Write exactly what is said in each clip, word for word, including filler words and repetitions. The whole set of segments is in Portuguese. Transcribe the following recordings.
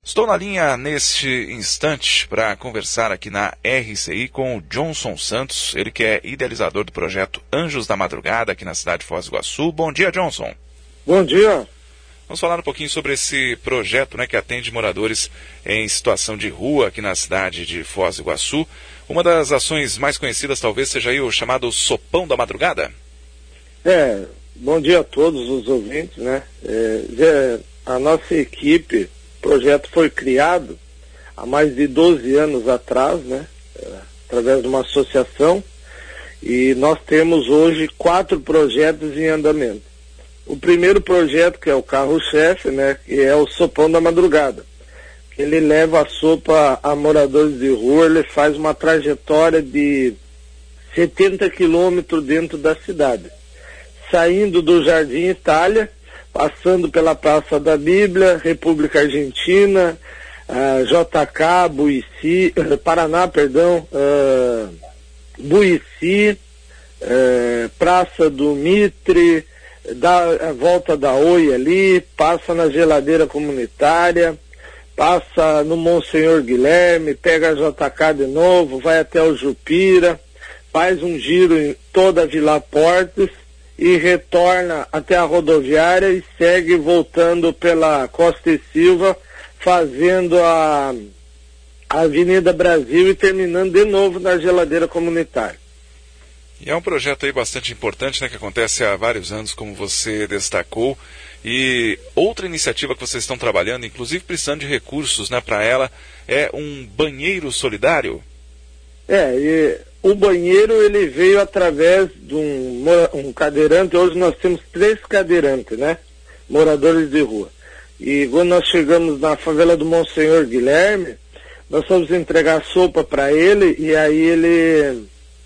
Estou na linha neste instante para conversar aqui na R C I com o Johnson Santos, ele que é idealizador do projeto Anjos da Madrugada aqui na cidade de Foz do Iguaçu. Bom dia, Johnson. Bom dia. Vamos falar um pouquinho sobre esse projeto, né, que atende moradores em situação de rua aqui na cidade de Foz do Iguaçu. Uma das ações mais conhecidas talvez seja aí o chamado Sopão da Madrugada. É, bom dia a todos os ouvintes, né? É, a nossa equipe, o projeto foi criado há mais de doze anos atrás, né? É, através de uma associação, e nós temos hoje quatro projetos em andamento. O primeiro projeto, que é o carro-chefe, né, que é o Sopão da Madrugada. Ele leva a sopa a moradores de rua, ele faz uma trajetória de setenta quilômetros dentro da cidade. Saindo do Jardim Itália, passando pela Praça da Bíblia, República Argentina, uh, J K, Buici, uh, Paraná, perdão, uh, Buici, uh, Praça do Mitre, dá a volta da Oi ali, passa na geladeira comunitária, passa no Monsenhor Guilherme, pega a J K de novo, vai até o Jupira, faz um giro em toda a Vila Portes e retorna até a rodoviária e segue voltando pela Costa e Silva, fazendo a, a Avenida Brasil e terminando de novo na geladeira comunitária. E é um projeto aí bastante importante, né, que acontece há vários anos, como você destacou. E outra iniciativa que vocês estão trabalhando, inclusive precisando de recursos, né, para ela, é um banheiro solidário. É, e o banheiro ele veio através de um, um cadeirante. Hoje nós temos três cadeirantes, né, moradores de rua. E quando nós chegamos na favela do Monsenhor Guilherme, nós fomos entregar sopa para ele, e aí ele...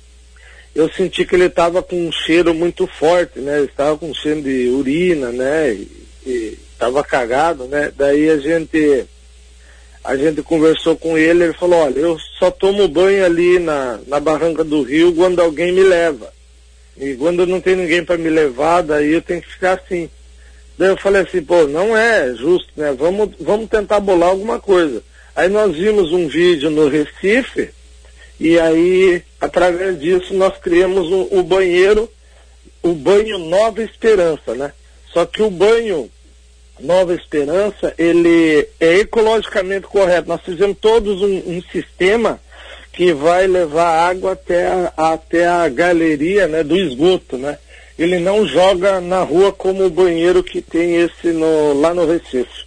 eu senti que ele estava com um cheiro muito forte, né? Ele estava com um cheiro de urina, né? E estava cagado, né? Daí a gente, a gente conversou com ele, ele falou, olha, eu só tomo banho ali na, na barranca do rio quando alguém me leva. E quando não tem ninguém para me levar, daí eu tenho que ficar assim. Daí eu falei assim, pô, não é justo, né? Vamos, vamos tentar bolar alguma coisa. Aí nós vimos um vídeo no Recife, e aí, através disso, nós criamos o, o banheiro, o banho Nova Esperança, né? Só que o banho Nova Esperança, ele é ecologicamente correto. Nós fizemos todos um, um sistema que vai levar água até a, até a galeria, né, do esgoto, né? Ele não joga na rua como o banheiro que tem esse no, lá no Recife.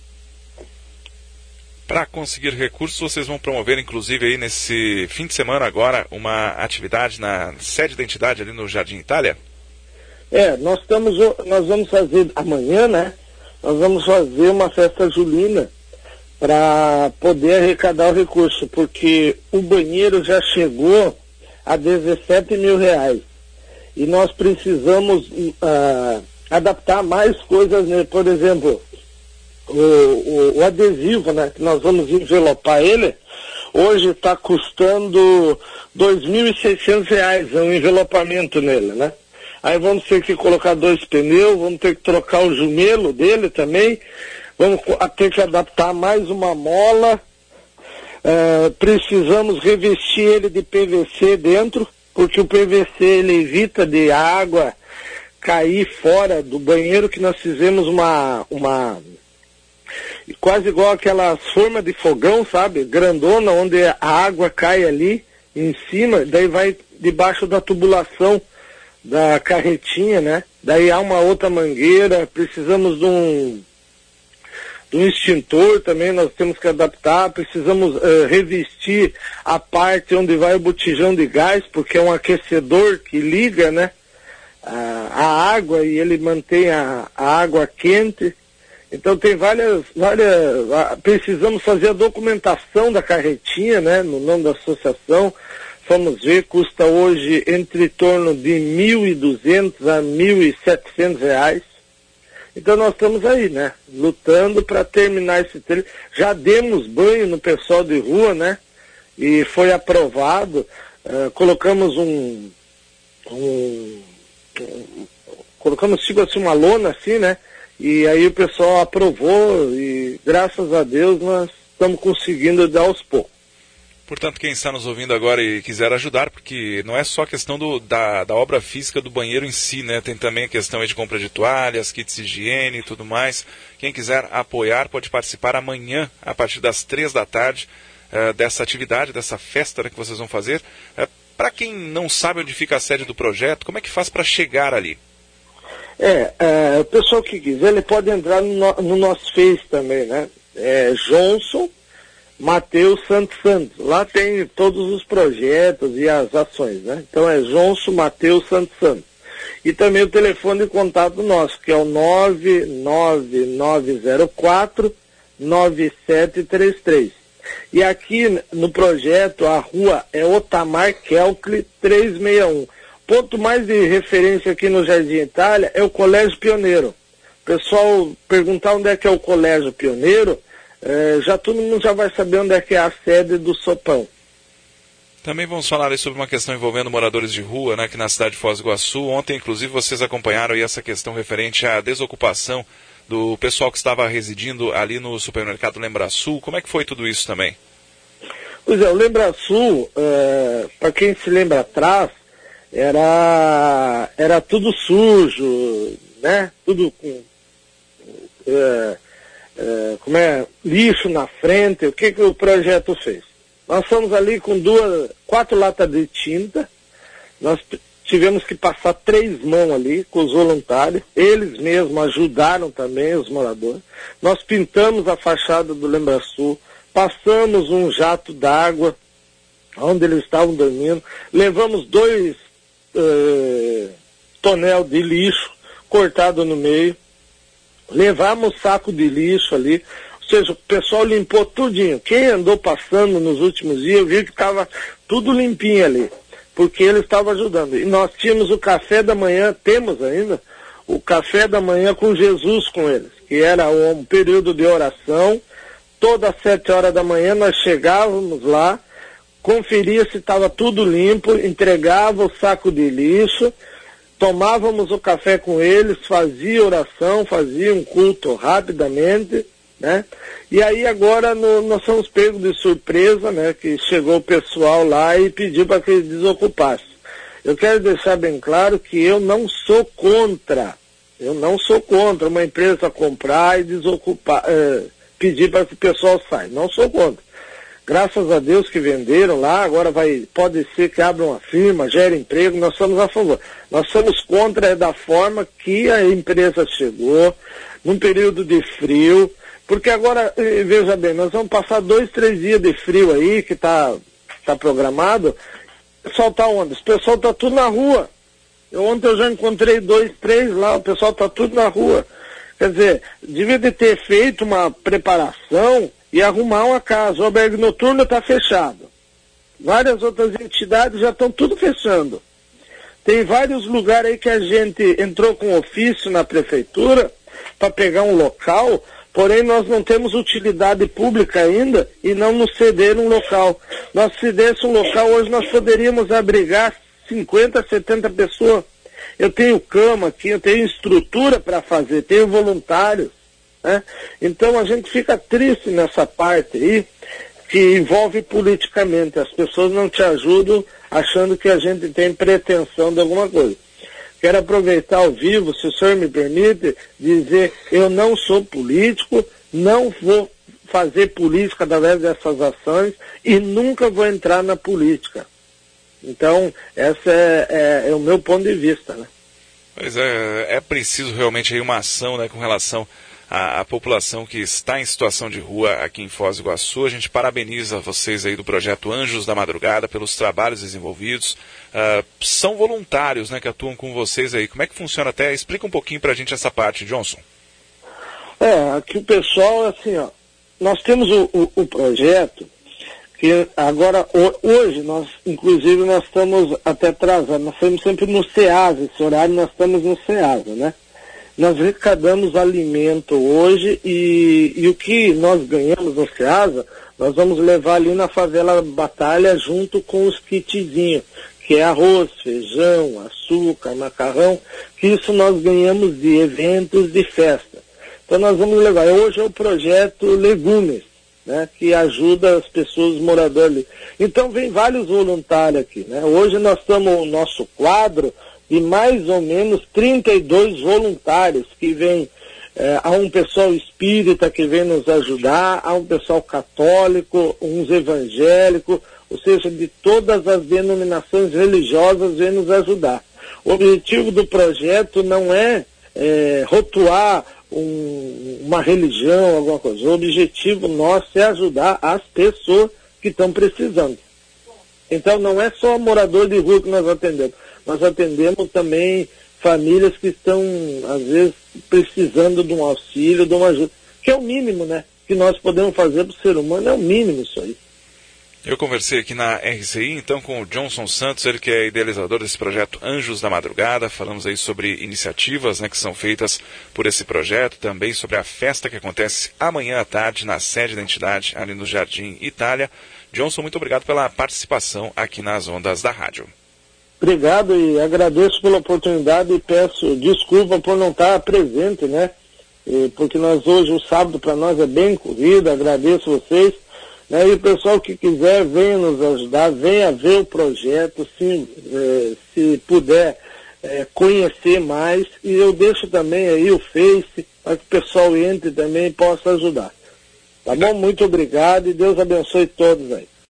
Para conseguir recursos, vocês vão promover, inclusive, aí nesse fim de semana agora, uma atividade na sede da entidade ali no Jardim Itália? É, nós estamos, nós vamos fazer amanhã, né? Nós vamos fazer uma festa julina para poder arrecadar o recurso, porque o banheiro já chegou a dezessete mil reais. E nós precisamos uh, adaptar mais coisas nele. Por exemplo, O, o, o adesivo, né, que nós vamos envelopar ele, hoje está custando dois mil e seiscentos reais o um envelopamento nele, né? Aí vamos ter que colocar dois pneus, vamos ter que trocar o jumelo dele também, vamos ter que adaptar mais uma mola, uh, precisamos revestir ele de P V C dentro, porque o P V C ele evita de água cair fora do banheiro, que nós fizemos uma... uma quase igual aquelas formas de fogão, sabe? Grandona, onde a água cai ali em cima, daí vai debaixo da tubulação da carretinha, né? Daí há uma outra mangueira, precisamos de um, de um extintor também, nós temos que adaptar, precisamos uh, revestir a parte onde vai o botijão de gás, porque é um aquecedor que liga, né? A, a água, e ele mantém a, a água quente. Então tem várias, várias, precisamos fazer a documentação da carretinha, né, no nome da associação. Vamos ver, custa hoje entre torno de mil e duzentos a mil e setecentos reais. Então nós estamos aí, né, lutando para terminar esse trecho. Já demos banho no pessoal de rua, né, e foi aprovado. Uh, colocamos um, um, um, colocamos tipo assim uma lona assim, né, e aí o pessoal aprovou e graças a Deus nós estamos conseguindo dar aos poucos. Portanto, quem está nos ouvindo agora e quiser ajudar, porque não é só a questão do, da, da obra física do banheiro em si, né? Tem também a questão aí de compra de toalhas, kits de higiene e tudo mais. Quem quiser apoiar pode participar amanhã, a partir das três da tarde, uh, dessa atividade, dessa festa, né, que vocês vão fazer. Uh, para quem não sabe onde fica a sede do projeto, como é que faz para chegar ali? É, é, o pessoal que quiser, ele pode entrar no, no nosso Face também, né? É Johnson Mateus Santos Santos. Lá tem todos os projetos e as ações, né? Então é Johnson Mateus Santos Santos. E também o telefone de contato nosso, que é o nove nove nove zero quatro nove sete três três. E aqui no projeto a rua é Otamar Kelkle trezentos e sessenta e um. Ponto mais de referência aqui no Jardim Itália é o Colégio Pioneiro. O pessoal perguntar onde é que é o Colégio Pioneiro, eh, já todo mundo já vai saber onde é que é a sede do Sopão. Também vamos falar aí sobre uma questão envolvendo moradores de rua, né, aqui na cidade de Foz do Iguaçu. Ontem, inclusive, vocês acompanharam aí essa questão referente à desocupação do pessoal que estava residindo ali no supermercado Lembrasul. Como é que foi tudo isso também? Pois é, o Lembrasul, eh, para quem se lembra atrás, Era, era tudo sujo, né? Tudo com é, é, como é, lixo na frente. O que, que o projeto fez? Nós fomos ali com duas, quatro latas de tinta. Nós tivemos que passar três mãos ali com os voluntários. Eles mesmos ajudaram também os moradores. Nós pintamos a fachada do Lembrasul, passamos um jato d'água onde eles estavam dormindo, levamos dois Uh, tonel de lixo cortado no meio, levamos saco de lixo ali, ou seja, o pessoal limpou tudinho. Quem andou passando nos últimos dias viu que estava tudo limpinho ali, porque eles estavam ajudando. E nós tínhamos o café da manhã, temos ainda, o café da manhã com Jesus com eles, que era um período de oração. Todas as sete horas da manhã nós chegávamos lá, conferia se estava tudo limpo, entregava o saco de lixo, tomávamos o café com eles, fazia oração, fazia um culto rapidamente, né? E aí agora no, nós somos pegos de surpresa, né? Que chegou o pessoal lá e pediu para que eles desocupassem. Eu quero deixar bem claro que eu não sou contra, eu não sou contra uma empresa comprar e desocupar, eh, pedir para que o pessoal saia, não sou contra. Graças a Deus que venderam lá, agora vai, pode ser que abra uma firma, gere emprego, nós somos a favor. Nós somos contra da forma que a empresa chegou, num período de frio, porque agora, veja bem, nós vamos passar dois, três dias de frio aí, que está tá programado. O pessoal está onde? O pessoal está tudo na rua. Eu, ontem eu já encontrei dois, três lá, o pessoal está tudo na rua. Quer dizer, devia de ter feito uma preparação e arrumar uma casa. O albergue noturno está fechado. Várias outras entidades já estão tudo fechando. Tem vários lugares aí que a gente entrou com ofício na prefeitura para pegar um local, porém nós não temos utilidade pública ainda e não nos cederam um local. Nós se desse um local, hoje nós poderíamos abrigar cinquenta, setenta pessoas. Eu tenho cama aqui, eu tenho estrutura para fazer, tenho voluntários. Né? Então a gente fica triste nessa parte aí, que envolve politicamente. As pessoas não te ajudam achando que a gente tem pretensão de alguma coisa. Quero aproveitar ao vivo, se o senhor me permite, dizer, eu não sou político, não vou fazer política através dessas ações e nunca vou entrar na política. Então, esse é, é, é o meu ponto de vista, né? Pois é, é preciso realmente aí uma ação, né, com relação à, à população que está em situação de rua aqui em Foz do Iguaçu. A gente parabeniza vocês aí do projeto Anjos da Madrugada pelos trabalhos desenvolvidos. Uh, são voluntários, né, que atuam com vocês aí. Como é que funciona até? Explica um pouquinho pra gente essa parte, Johnson. É, aqui o pessoal, assim, ó, nós temos o, o, o projeto que agora, hoje, nós, inclusive, nós estamos até atrasados, nós estamos sempre no SEASA, esse horário nós estamos no SEASA, né? Nós arrecadamos alimento hoje e, e o que nós ganhamos no SEASA, nós vamos levar ali na favela Batalha junto com os kitzinhos, que é arroz, feijão, açúcar, macarrão, que isso nós ganhamos de eventos de festa. Então nós vamos levar, hoje é o projeto Legumes. né, que ajuda as pessoas, os moradores ali. Então vem vários voluntários aqui, né? Hoje nós estamos no nosso quadro de mais ou menos trinta e dois voluntários que vêm, é, há um pessoal espírita que vem nos ajudar, há um pessoal católico, uns evangélicos, ou seja, de todas as denominações religiosas vem nos ajudar. O objetivo do projeto não é, é rotuar um, uma religião, alguma coisa. O objetivo nosso é ajudar as pessoas que estão precisando. Então não é só morador de rua que nós atendemos, nós atendemos também famílias que estão, às vezes, precisando de um auxílio, de uma ajuda, que é o mínimo, né, que nós podemos fazer para o ser humano, é o mínimo isso aí. Eu conversei aqui na R C I, então, com o Johnson Santos, ele que é idealizador desse projeto Anjos da Madrugada. Falamos aí sobre iniciativas, né, que são feitas por esse projeto, também sobre a festa que acontece amanhã à tarde na sede da entidade, ali no Jardim Itália. Johnson, muito obrigado pela participação aqui nas ondas da rádio. Obrigado e agradeço pela oportunidade e peço desculpa por não estar presente, né? E porque nós hoje, o sábado para nós é bem corrido, agradeço vocês. Né? E o pessoal que quiser, venha nos ajudar, venha ver o projeto, se, eh, se puder eh, conhecer mais. E eu deixo também aí o Face, para que o pessoal entre também e possa ajudar. Tá bom? Muito obrigado e Deus abençoe todos aí.